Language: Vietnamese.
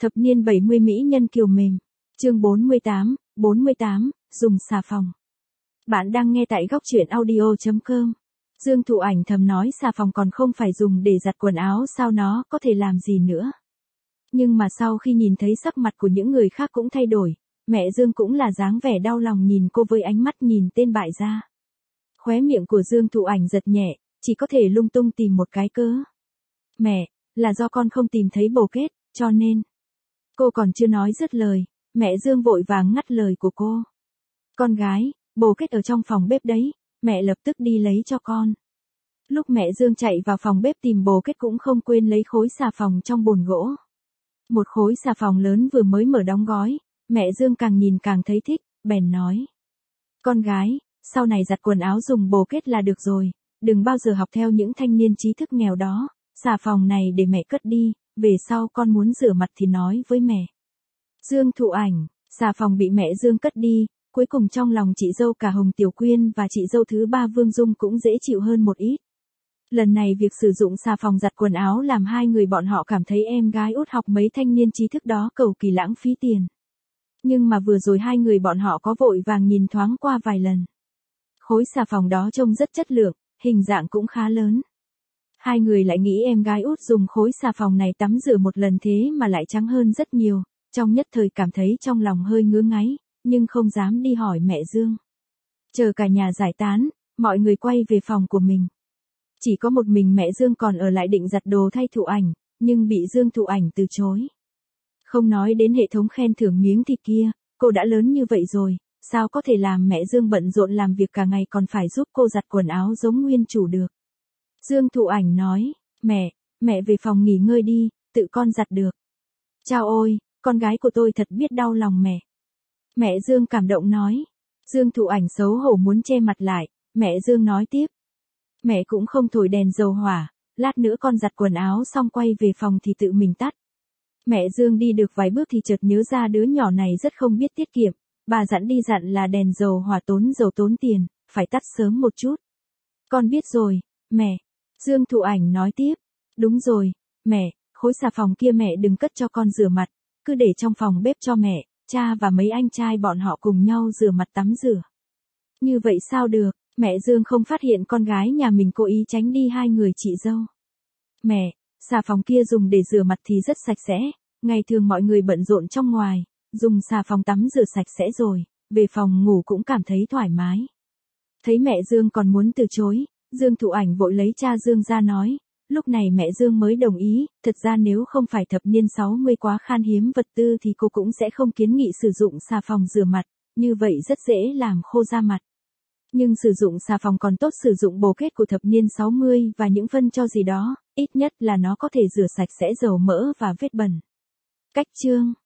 Thập niên 70 mỹ nhân kiều mềm. Chương 48, dùng xà phòng. Bạn đang nghe tại góc truyện audio.com. Dương Thụ Ảnh thầm nói xà phòng còn không phải dùng để giặt quần áo sao nó có thể làm gì nữa. Nhưng mà sau khi nhìn thấy sắc mặt của những người khác cũng thay đổi, mẹ Dương cũng là dáng vẻ đau lòng nhìn cô với ánh mắt nhìn tên bại gia. Khóe miệng của Dương Thụ Ảnh giật nhẹ, chỉ có thể lung tung tìm một cái cớ. Mẹ, là do con không tìm thấy bồ kết, cho nên. Cô còn chưa nói dứt lời, mẹ Dương vội vàng ngắt lời của cô. Con gái, bồ kết ở trong phòng bếp đấy, mẹ lập tức đi lấy cho con. Lúc mẹ Dương chạy vào phòng bếp tìm bồ kết cũng không quên lấy khối xà phòng trong bồn gỗ. Một khối xà phòng lớn vừa mới mở đóng gói, mẹ Dương càng nhìn càng thấy thích, bèn nói. Con gái, sau này giặt quần áo dùng bồ kết là được rồi, đừng bao giờ học theo những thanh niên trí thức nghèo đó, xà phòng này để mẹ cất đi, về sau con muốn rửa mặt thì nói với mẹ. Dương Thụ Ảnh, xà phòng bị mẹ Dương cất đi, cuối cùng trong lòng chị dâu cả Hồng Tiểu Quyên và chị dâu thứ ba Vương Dung cũng dễ chịu hơn một ít. Lần này việc sử dụng xà phòng giặt quần áo làm hai người bọn họ cảm thấy em gái út học mấy thanh niên trí thức đó cầu kỳ lãng phí tiền. Nhưng mà vừa rồi hai người bọn họ có vội vàng nhìn thoáng qua vài lần. Khối xà phòng đó trông rất chất lượng, hình dạng cũng khá lớn. Hai người lại nghĩ em gái út dùng khối xà phòng này tắm rửa một lần thế mà lại trắng hơn rất nhiều, trong nhất thời cảm thấy trong lòng hơi ngứa ngáy, nhưng không dám đi hỏi mẹ Dương. Chờ cả nhà giải tán, mọi người quay về phòng của mình. Chỉ có một mình mẹ Dương còn ở lại định giặt đồ thay Thụ Ảnh, nhưng bị Dương Thụ Ảnh từ chối. Không nói đến hệ thống khen thưởng miếng thịt kia, cô đã lớn như vậy rồi, sao có thể làm mẹ Dương bận rộn làm việc cả ngày còn phải giúp cô giặt quần áo giống nguyên chủ được. Dương Thụ Ảnh nói, mẹ về phòng nghỉ ngơi đi, tự con giặt được. Chao ôi, con gái của tôi thật biết đau lòng mẹ. Mẹ Dương cảm động nói. Dương Thụ Ảnh xấu hổ muốn che mặt lại, mẹ Dương nói tiếp. Mẹ cũng không thổi đèn dầu hỏa, lát nữa con giặt quần áo xong quay về phòng thì tự mình tắt. Mẹ Dương đi được vài bước thì chợt nhớ ra đứa nhỏ này rất không biết tiết kiệm, bà dặn đi dặn là đèn dầu hỏa tốn dầu tốn tiền, phải tắt sớm một chút. Con biết rồi, mẹ. Dương Thụ Ảnh nói tiếp. Đúng rồi, mẹ, khối xà phòng kia mẹ đừng cất cho con rửa mặt, cứ để trong phòng bếp cho mẹ, cha và mấy anh trai bọn họ cùng nhau rửa mặt tắm rửa. Như vậy sao được, mẹ Dương không phát hiện con gái nhà mình cố ý tránh đi hai người chị dâu. Mẹ, xà phòng kia dùng để rửa mặt thì rất sạch sẽ, ngày thường mọi người bận rộn trong ngoài, dùng xà phòng tắm rửa sạch sẽ rồi, về phòng ngủ cũng cảm thấy thoải mái. Thấy mẹ Dương còn muốn từ chối, Dương Thụ Ảnh vội lấy cha Dương ra nói, lúc này mẹ Dương mới đồng ý, thật ra nếu không phải thập niên 60 quá khan hiếm vật tư thì cô cũng sẽ không kiến nghị sử dụng xà phòng rửa mặt, như vậy rất dễ làm khô da mặt. Nhưng sử dụng xà phòng còn tốt sử dụng bồ kết của thập niên 60 và những phân cho gì đó, ít nhất là nó có thể rửa sạch sẽ dầu mỡ và vết bẩn. Cách chương